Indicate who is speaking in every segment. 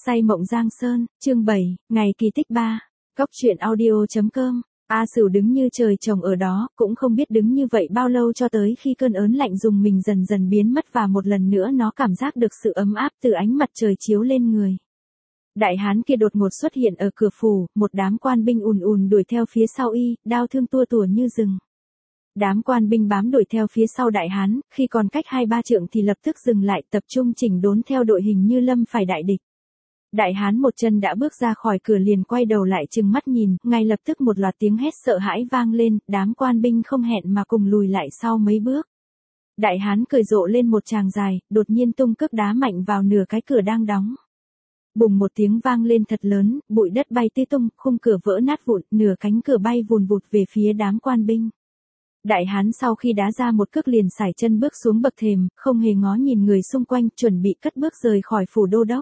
Speaker 1: Say mộng Giang Sơn, chương 7, ngày kỳ tích 3. Cóc truyện audio.com. A Sửu đứng như trời trồng ở đó, cũng không biết đứng như vậy bao lâu cho tới khi cơn ớn lạnh dùng mình dần dần biến mất và một lần nữa nó cảm giác được sự ấm áp từ ánh mặt trời chiếu lên người. Đại hán kia đột ngột xuất hiện ở cửa phủ, một đám quan binh ùn ùn đuổi theo phía sau y, đao thương tua tủa như rừng. Đám quan binh bám đuổi theo phía sau đại hán, khi còn cách 2-3 trượng thì lập tức dừng lại, tập trung chỉnh đốn theo đội hình như lâm phải đại địch. Đại hán một chân đã bước ra khỏi cửa liền quay đầu lại trừng mắt nhìn, ngay lập tức một loạt tiếng hét sợ hãi vang lên, đám quan binh không hẹn mà cùng lùi lại sau mấy bước. Đại hán cười rộ lên một tràng dài, đột nhiên tung cước đá mạnh vào nửa cái cửa đang đóng. Bùng một tiếng vang lên thật lớn, bụi đất bay tứ tung, khung cửa vỡ nát vụn, nửa cánh cửa bay vùn vụt về phía đám quan binh. Đại hán sau khi đá ra một cước liền sải chân bước xuống bậc thềm, không hề ngó nhìn người xung quanh, chuẩn bị cất bước rời khỏi phủ đô đốc.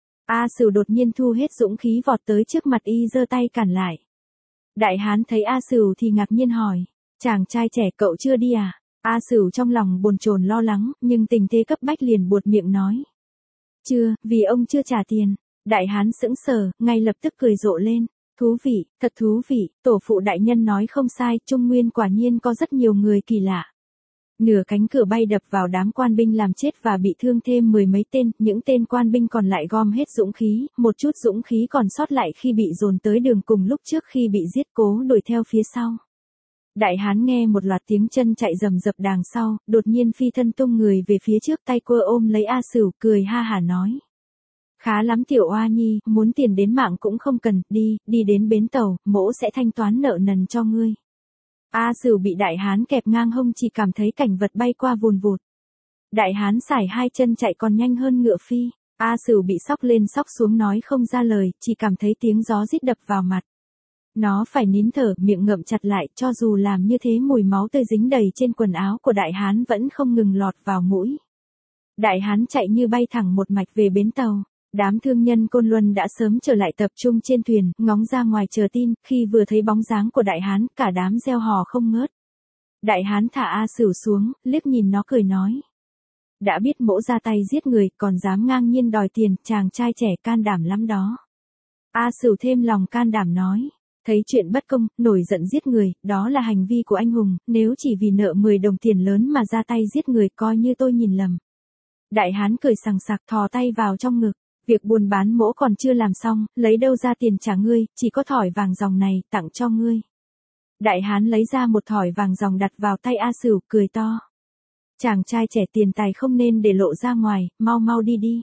Speaker 1: A Sửu đột nhiên thu hết dũng khí vọt tới trước mặt y giơ tay cản lại. Đại hán thấy A Sửu thì ngạc nhiên hỏi, chàng trai trẻ cậu chưa đi à? A Sửu trong lòng bồn chồn lo lắng, nhưng tình thế cấp bách liền buột miệng nói. Chưa, vì ông chưa trả tiền. Đại hán sững sờ, ngay lập tức cười rộ lên. Thú vị, thật thú vị, tổ phụ đại nhân nói không sai, Trung Nguyên quả nhiên có rất nhiều người kỳ lạ. Nửa cánh cửa bay đập vào đám quan binh làm chết và bị thương thêm 10 mấy tên, những tên quan binh còn lại gom hết dũng khí, một chút dũng khí còn sót lại khi bị dồn tới đường cùng lúc trước khi bị giết cố đuổi theo phía sau. Đại hán nghe một loạt tiếng chân chạy rầm rập đằng sau, đột nhiên phi thân tung người về phía trước, tay quơ ôm lấy A Sửu, cười ha hả nói. Khá lắm tiểu oa nhi, muốn tiền đến mạng cũng không cần, đi đến bến tàu, mỗ sẽ thanh toán nợ nần cho ngươi. A Sửu bị đại hán kẹp ngang hông chỉ cảm thấy cảnh vật bay qua vùn vụt. Đại hán sải hai chân chạy còn nhanh hơn ngựa phi. A Sửu bị sóc lên sóc xuống nói không ra lời, chỉ cảm thấy tiếng gió rít đập vào mặt. Nó phải nín thở, miệng ngậm chặt lại, cho dù làm như thế mùi máu tươi dính đầy trên quần áo của đại hán vẫn không ngừng lọt vào mũi. Đại hán chạy như bay thẳng một mạch về bến tàu. Đám thương nhân Côn Luân đã sớm trở lại tập trung trên thuyền, ngóng ra ngoài chờ tin, khi vừa thấy bóng dáng của đại hán, cả đám reo hò không ngớt. Đại hán thả A Sửu xuống, liếc nhìn nó cười nói. Đã biết mỗ ra tay giết người, còn dám ngang nhiên đòi tiền, chàng trai trẻ can đảm lắm đó. A Sửu thêm lòng can đảm nói. Thấy chuyện bất công, nổi giận giết người, đó là hành vi của anh hùng, nếu chỉ vì nợ 10 đồng tiền lớn mà ra tay giết người coi như tôi nhìn lầm. Đại hán cười sằng sặc thò tay vào trong ngực. Việc buôn bán mỗ còn chưa làm xong, lấy đâu ra tiền trả ngươi, chỉ có thỏi vàng ròng này, tặng cho ngươi. Đại hán lấy ra một thỏi vàng ròng đặt vào tay A Sửu, cười to. Chàng trai trẻ tiền tài không nên để lộ ra ngoài, mau đi.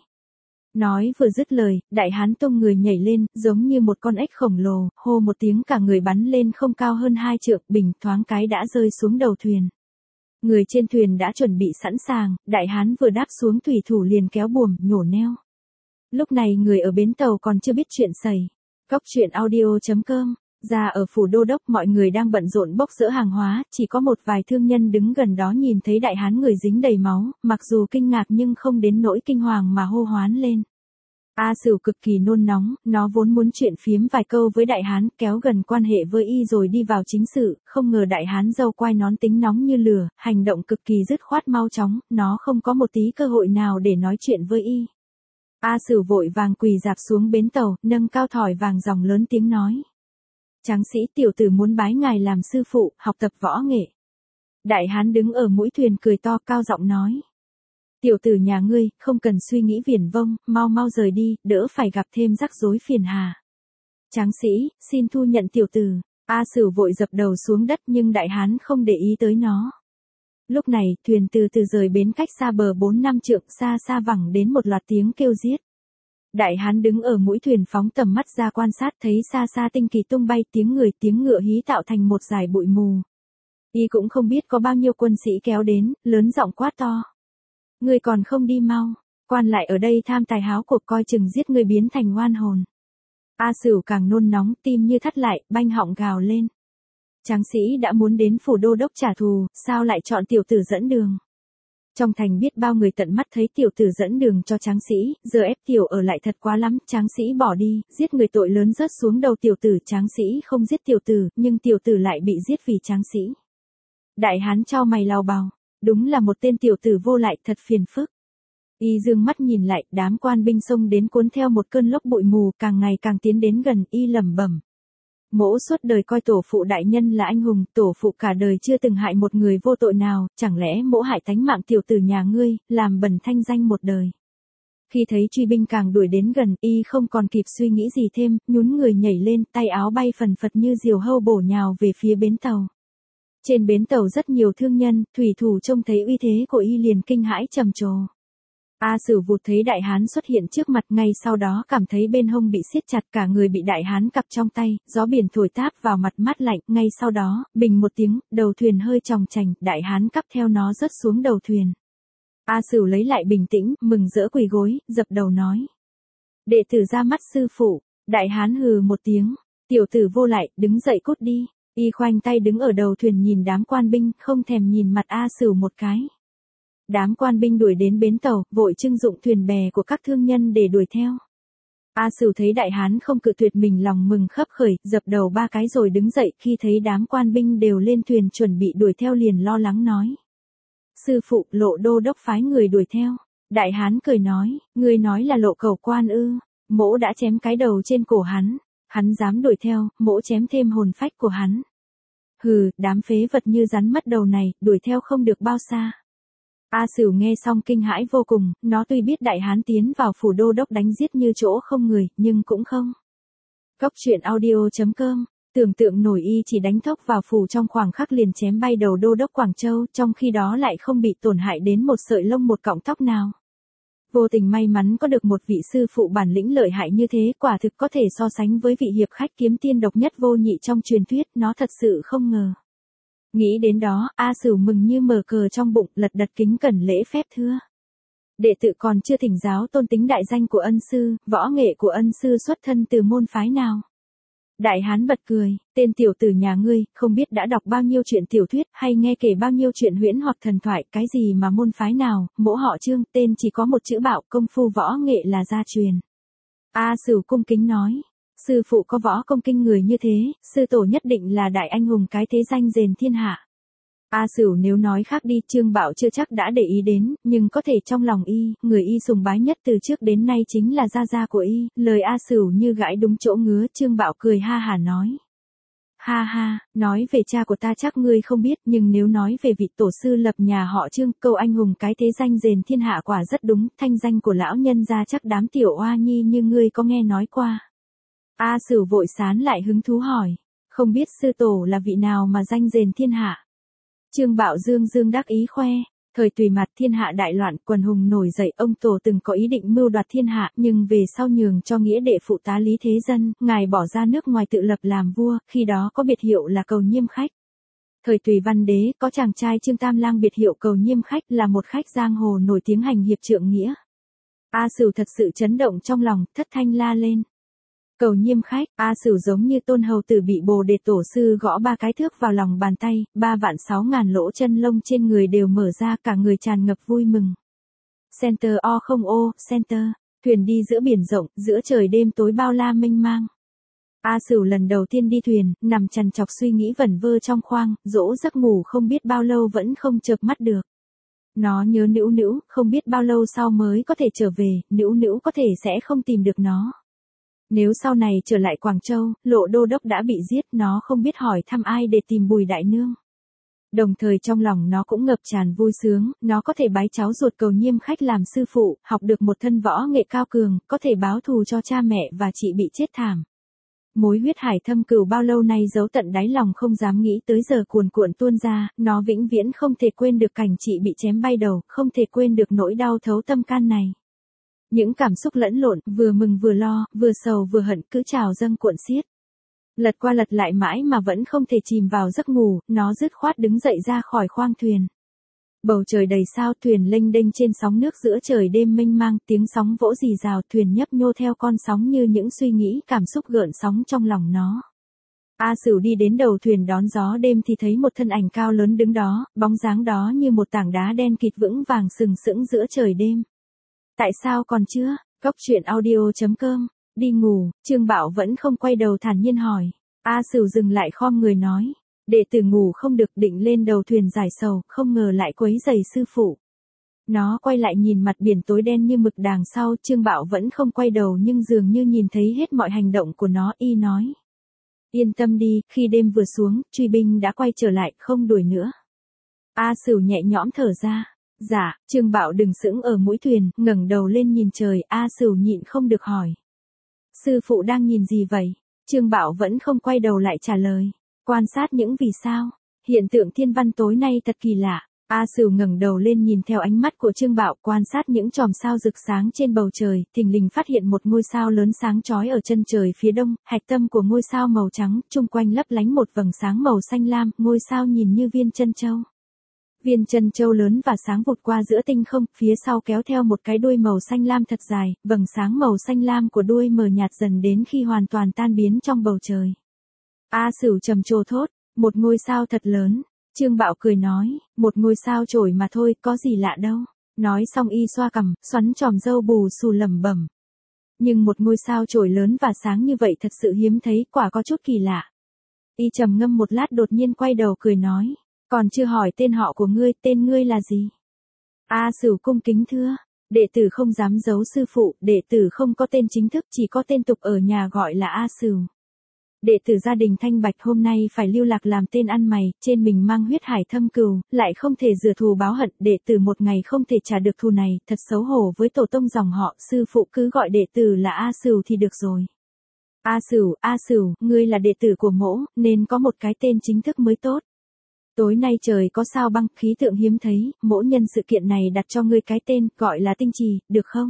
Speaker 1: Nói vừa dứt lời, đại hán tung người nhảy lên, giống như một con ếch khổng lồ, hô một tiếng cả người bắn lên không cao hơn 2 trượng, bình thoáng cái đã rơi xuống đầu thuyền. Người trên thuyền đã chuẩn bị sẵn sàng, đại hán vừa đáp xuống thủy thủ liền kéo buồm, nhổ neo. Lúc này người ở bến tàu còn chưa biết chuyện xảy. Cóc truyện audio.com. Ra ở phủ đô đốc mọi người đang bận rộn bốc dỡ hàng hóa, chỉ có một vài thương nhân đứng gần đó nhìn thấy đại hán người dính đầy máu, mặc dù kinh ngạc nhưng không đến nỗi kinh hoàng mà hô hoán lên. A Sửu cực kỳ nôn nóng, nó vốn muốn chuyện phiếm vài câu với đại hán, kéo gần quan hệ với y rồi đi vào chính sự, không ngờ đại hán râu quai nón tính nóng như lửa, hành động cực kỳ dứt khoát mau chóng, nó không có một tí cơ hội nào để nói chuyện với y. A Sửu vội vàng quỳ rạp xuống bến tàu, nâng cao thỏi vàng ròng lớn tiếng nói. Tráng sĩ tiểu tử muốn bái ngài làm sư phụ, học tập võ nghệ. Đại hán đứng ở mũi thuyền cười to cao giọng nói. Tiểu tử nhà ngươi, không cần suy nghĩ viển vông, mau rời đi, đỡ phải gặp thêm rắc rối phiền hà. Tráng sĩ, xin thu nhận tiểu tử. A Sửu vội dập đầu xuống đất nhưng đại hán không để ý tới nó. Lúc này, thuyền từ từ rời bến cách xa bờ 4-5 trượng, xa vẳng đến một loạt tiếng kêu giết. Đại hán đứng ở mũi thuyền phóng tầm mắt ra quan sát thấy xa tinh kỳ tung bay tiếng người tiếng ngựa hí tạo thành một dải bụi mù. Y cũng không biết có bao nhiêu quân sĩ kéo đến, lớn giọng quát to. Ngươi còn không đi mau, quan lại ở đây tham tài háo cuộc coi chừng giết ngươi biến thành oan hồn. A Sửu càng nôn nóng, tim như thắt lại, banh họng gào lên. Tráng sĩ đã muốn đến phủ đô đốc trả thù, sao lại chọn tiểu tử dẫn đường? Trong thành biết bao người tận mắt thấy tiểu tử dẫn đường cho tráng sĩ, giờ ép tiểu ở lại thật quá lắm, tráng sĩ bỏ đi, giết người tội lớn rớt xuống đầu tiểu tử, tráng sĩ không giết tiểu tử, nhưng tiểu tử lại bị giết vì tráng sĩ. Đại hán chau mày lau bào, đúng là một tên tiểu tử vô lại thật phiền phức. Y dương mắt nhìn lại, đám quan binh xông đến cuốn theo một cơn lốc bụi mù, càng ngày càng tiến đến gần. Y lẩm bẩm: Mỗ suốt đời coi tổ phụ đại nhân là anh hùng, tổ phụ cả đời chưa từng hại một người vô tội nào, chẳng lẽ mỗ hại tánh mạng tiểu tử nhà ngươi, làm bẩn thanh danh một đời. Khi thấy truy binh càng đuổi đến gần, Y không còn kịp suy nghĩ gì thêm, nhún người nhảy lên, tay áo bay phần phật như diều hâu bổ nhào về phía bến tàu. Trên bến tàu rất nhiều thương nhân, thủy thủ trông thấy uy thế của Y liền kinh hãi trầm trồ. A Sửu vụt thấy đại hán xuất hiện trước mặt, ngay sau đó cảm thấy bên hông bị siết chặt, cả người bị đại hán cặp trong tay, gió biển thổi táp vào mặt mát lạnh, ngay sau đó, bình một tiếng, đầu thuyền hơi tròng trành, đại hán cắp theo nó rớt xuống đầu thuyền. A Sửu lấy lại bình tĩnh, mừng rỡ quỳ gối, dập đầu nói: Đệ tử ra mắt sư phụ. Đại hán hừ một tiếng: Tiểu tử vô lại, đứng dậy cút đi. Y khoanh tay đứng ở đầu thuyền nhìn đám quan binh, không thèm nhìn mặt A Sửu một cái. Đám quan binh đuổi đến bến tàu, vội trưng dụng thuyền bè của các thương nhân để đuổi theo. A Sửu thấy đại hán không cự tuyệt mình, lòng mừng khấp khởi, dập đầu 3 cái rồi đứng dậy. Khi thấy đám quan binh đều lên thuyền chuẩn bị đuổi theo liền lo lắng nói: Sư phụ, Lộ đô đốc phái người đuổi theo. Đại hán cười nói: Ngươi nói là Lộ Cẩu quan ư? Mỗ đã chém cái đầu trên cổ hắn. Hắn dám đuổi theo, mỗ chém thêm hồn phách của hắn. Hừ, đám phế vật như rắn mất đầu này, đuổi theo không được bao xa. A Sửu nghe xong kinh hãi vô cùng, nó tuy biết đại hán tiến vào phủ đô đốc đánh giết như chỗ không người, nhưng cũng không. Cốc truyện audio.com, tưởng tượng nổi Y chỉ đánh thốc vào phủ trong khoảng khắc liền chém bay đầu đô đốc Quảng Châu, trong khi đó lại không bị tổn hại đến một sợi lông một cọng tóc nào. Vô tình may mắn có được một vị sư phụ bản lĩnh lợi hại như thế, quả thực có thể so sánh với vị hiệp khách kiếm tiên độc nhất vô nhị trong truyền thuyết, nó thật sự không ngờ. Nghĩ đến đó, A Sửu mừng như mở cờ trong bụng, lật đật kính cẩn lễ phép thưa: Đệ tử còn chưa thỉnh giáo tôn tính đại danh của ân sư, võ nghệ của ân sư xuất thân từ môn phái nào? Đại hán bật cười: Tên tiểu tử nhà ngươi, không biết đã đọc bao nhiêu chuyện tiểu thuyết, hay nghe kể bao nhiêu chuyện huyễn hoặc thần thoại, cái gì mà môn phái nào, mỗ họ Trương, tên chỉ có một chữ Bạo, công phu võ nghệ là gia truyền. A Sửu cung kính nói: Sư phụ có võ công kinh người như thế, sư tổ nhất định là đại anh hùng cái thế danh rền thiên hạ. A Sửu nếu nói khác đi, Trương Bạo chưa chắc đã để ý đến, nhưng có thể trong lòng Y, người Y sùng bái nhất từ trước đến nay chính là gia gia của Y. Lời A Sửu như gãi đúng chỗ ngứa. Trương Bạo cười ha hả nói: Ha ha, nói về cha của ta chắc ngươi không biết, nhưng nếu nói về vị tổ sư lập nhà họ Trương, câu anh hùng cái thế danh rền thiên hạ quả rất đúng, thanh danh của lão nhân gia chắc đám tiểu oa nhi như ngươi có nghe nói qua. A Sửu vội sán lại hứng thú hỏi: Không biết sư tổ là vị nào mà danh rền thiên hạ? Trương Bạo dương dương đắc ý khoe: Thời Tùy Mặt thiên hạ đại loạn, quần hùng nổi dậy, ông tổ từng có ý định mưu đoạt thiên hạ, nhưng về sau nhường cho nghĩa đệ phụ tá Lý Thế Dân, ngài bỏ ra nước ngoài tự lập làm vua, khi đó có biệt hiệu là Cầu Nhiêm Khách. Thời Tùy Văn Đế, có chàng trai Trương Tam Lang biệt hiệu Cầu Nhiêm Khách, là một khách giang hồ nổi tiếng hành hiệp trượng nghĩa. A Sửu thật sự chấn động trong lòng, thất thanh la lên: Cầu Nhiêm Khách. A Sửu giống như tôn hầu tử bị Bồ Đề tổ sư gõ 3 cái thước vào lòng bàn tay, 3.600.000 lỗ chân lông trên người đều mở ra, cả người tràn ngập vui mừng. Center o không ô, center. Thuyền đi giữa biển rộng, giữa trời đêm tối bao la mênh mang. A Sửu lần đầu tiên đi thuyền, nằm chằn chọc suy nghĩ vẩn vơ trong khoang, dỗ giấc ngủ không biết bao lâu vẫn không chợp mắt được. Nó nhớ Nữu Nữu, không biết bao lâu sau mới có thể trở về, Nữu Nữu có thể sẽ không tìm được nó. Nếu sau này trở lại Quảng Châu, Lộ đô đốc đã bị giết, nó không biết hỏi thăm ai để tìm Bùi đại nương. Đồng thời trong lòng nó cũng ngập tràn vui sướng, nó có thể bái cháu ruột Cầu Nhiêm Khách làm sư phụ, học được một thân võ nghệ cao cường, có thể báo thù cho cha mẹ và chị bị chết thảm. Mối huyết hải thâm cừu bao lâu nay giấu tận đáy lòng không dám nghĩ tới giờ cuồn cuộn tuôn ra, nó vĩnh viễn không thể quên được cảnh chị bị chém bay đầu, không thể quên được nỗi đau thấu tâm can này. Những cảm xúc lẫn lộn, vừa mừng vừa lo, vừa sầu vừa hận cứ trào dâng cuộn xiết. Lật qua lật lại mãi mà vẫn không thể chìm vào giấc ngủ, nó dứt khoát đứng dậy ra khỏi khoang thuyền. Bầu trời đầy sao, thuyền lênh đênh trên sóng nước giữa trời đêm mênh mang, tiếng sóng vỗ rì rào, thuyền nhấp nhô theo con sóng như những suy nghĩ cảm xúc gợn sóng trong lòng nó. A Sửu đi đến đầu thuyền đón gió đêm thì thấy một thân ảnh cao lớn đứng đó, bóng dáng đó như một tảng đá đen kịt vững vàng sừng sững giữa trời đêm. Tại sao còn chưa? Cốc truyện audio.com. Đi ngủ. Trương Bạo vẫn không quay đầu thản nhiên hỏi. A Sửu dừng lại khom người nói: Đệ tử ngủ không được, định lên đầu thuyền giải sầu, không ngờ lại quấy rầy sư phụ. Nó quay lại nhìn mặt biển tối đen như mực đằng sau, Trương Bạo vẫn không quay đầu nhưng dường như nhìn thấy hết mọi hành động của nó, y nói. Yên tâm đi, khi đêm vừa xuống, truy binh đã quay trở lại, không đuổi nữa. A Sửu nhẹ nhõm thở ra. Dạ, Trương Bạo đừng sững ở mũi thuyền, ngẩng đầu lên nhìn trời, A Sửu nhịn không được hỏi. Sư phụ đang nhìn gì vậy? Trương Bạo vẫn không quay đầu lại trả lời. Quan sát những vì sao. Hiện tượng thiên văn tối nay thật kỳ lạ. A Sửu ngẩng đầu lên nhìn theo ánh mắt của Trương Bạo, quan sát những chòm sao rực sáng trên bầu trời, thình lình phát hiện một ngôi sao lớn sáng chói ở chân trời phía đông, hạch tâm của ngôi sao màu trắng, chung quanh lấp lánh một vầng sáng màu xanh lam, ngôi sao nhìn như viên chân châu. Viên chân châu lớn và sáng vụt qua giữa tinh không, phía sau kéo theo một cái đuôi màu xanh lam thật dài, vầng sáng màu xanh lam của đuôi mờ nhạt dần đến khi hoàn toàn tan biến trong bầu trời. A Sửu trầm trồ thốt, một ngôi sao thật lớn. Trương Bạo cười nói, một ngôi sao chổi mà thôi, có gì lạ đâu. Nói xong y xoa cằm, xoắn chòm râu bù xù lẩm bẩm. Nhưng một ngôi sao chổi lớn và sáng như vậy thật sự hiếm thấy, quả có chút kỳ lạ. Y trầm ngâm một lát đột nhiên quay đầu cười nói, còn chưa hỏi tên họ của ngươi, tên ngươi là gì? A Sửu cung kính thưa, đệ tử không dám giấu sư phụ, đệ tử không có tên chính thức, chỉ có tên tục ở nhà gọi là A Sửu. Đệ tử gia đình Thanh Bạch hôm nay phải lưu lạc làm tên ăn mày, trên mình mang huyết hải thâm cừu, lại không thể rửa thù báo hận, đệ tử một ngày không thể trả được thù này, thật xấu hổ với tổ tông dòng họ, sư phụ cứ gọi đệ tử là A Sửu thì được rồi. A Sửu, ngươi là đệ tử của mỗ, nên có một cái tên chính thức mới tốt. Tối nay trời có sao băng, khí tượng hiếm thấy, mỗ nhân sự kiện này đặt cho ngươi cái tên, gọi là Tinh Trì, được không?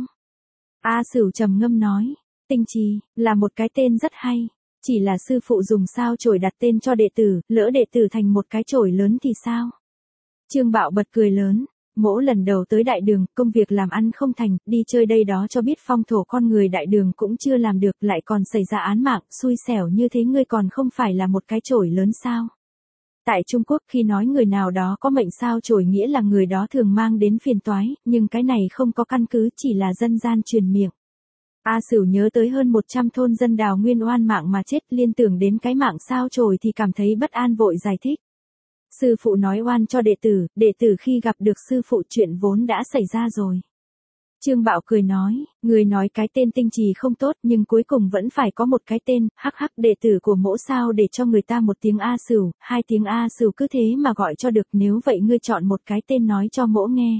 Speaker 1: A Sửu trầm ngâm nói, Tinh Trì, là một cái tên rất hay. Chỉ là sư phụ dùng sao chổi đặt tên cho đệ tử, lỡ đệ tử thành một cái chổi lớn thì sao? Trương Bạo bật cười lớn, mỗ lần đầu tới đại đường, công việc làm ăn không thành, đi chơi đây đó cho biết phong thổ con người đại đường cũng chưa làm được, lại còn xảy ra án mạng, xui xẻo như thế ngươi còn không phải là một cái chổi lớn sao? Tại Trung Quốc khi nói người nào đó có mệnh sao chổi nghĩa là người đó thường mang đến phiền toái, nhưng cái này không có căn cứ, chỉ là dân gian truyền miệng. A Sửu nhớ tới hơn 100 thôn dân Đào Nguyên oan mạng mà chết, liên tưởng đến cái mạng sao chổi thì cảm thấy bất an vội giải thích. Sư phụ nói oan cho đệ tử khi gặp được sư phụ chuyện vốn đã xảy ra rồi. Trương Bạo cười nói, người nói cái tên Tinh Trì không tốt nhưng cuối cùng vẫn phải có một cái tên, hắc hắc đệ tử của mỗ sao để cho người ta một tiếng A Sửu, hai tiếng A Sửu cứ thế mà gọi cho được, nếu vậy ngươi chọn một cái tên nói cho mỗ nghe.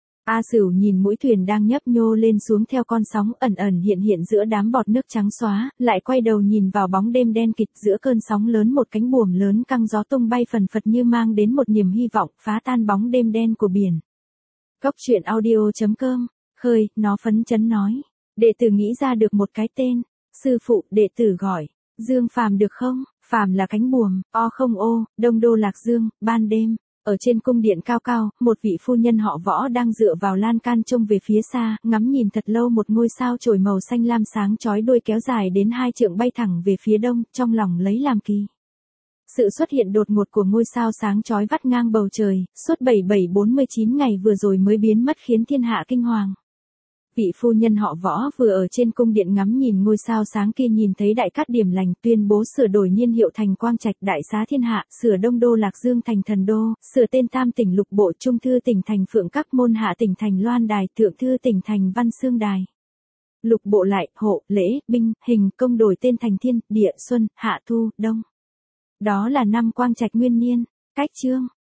Speaker 1: A Sửu nhìn mũi thuyền đang nhấp nhô lên xuống theo con sóng ẩn ẩn hiện hiện giữa đám bọt nước trắng xóa, lại quay đầu nhìn vào bóng đêm đen kịt giữa cơn sóng lớn, một cánh buồm lớn căng gió tung bay phần phật như mang đến một niềm hy vọng, phá tan bóng đêm đen của biển. Góc truyện audio.com, khơi, nó phấn chấn nói. Đệ tử nghĩ ra được một cái tên. Sư phụ, đệ tử gọi. Dương Phàm được không? Phàm là cánh buồm, o không ô, Đông Đô Lạc Dương, ban đêm. Ở trên cung điện cao cao, một vị phu nhân họ Võ đang dựa vào lan can trông về phía xa, ngắm nhìn thật lâu một ngôi sao chổi màu xanh lam sáng chói đuôi kéo dài đến 2 trượng bay thẳng về phía đông, trong lòng lấy làm kỳ. Sự xuất hiện đột ngột của ngôi sao sáng chói vắt ngang bầu trời, suốt 7749 ngày vừa rồi mới biến mất khiến thiên hạ kinh hoàng. Vị phu nhân họ Võ vừa ở trên cung điện ngắm nhìn ngôi sao sáng kia nhìn thấy đại cát điểm lành, tuyên bố sửa đổi niên hiệu thành Quang Trạch, đại xá thiên hạ, sửa Đông Đô Lạc Dương thành Thần Đô, sửa tên Tam tỉnh Lục Bộ, Trung thư tỉnh thành Phượng Các, Môn hạ tỉnh thành Loan Đài, Thượng thư tỉnh thành Văn Xương Đài. Lục Bộ lại, Hộ, Lễ, Binh, Hình, Công đổi tên thành Thiên, Địa, Xuân, Hạ, Thu, Đông. Đó là năm Quang Trạch nguyên niên. Cách chương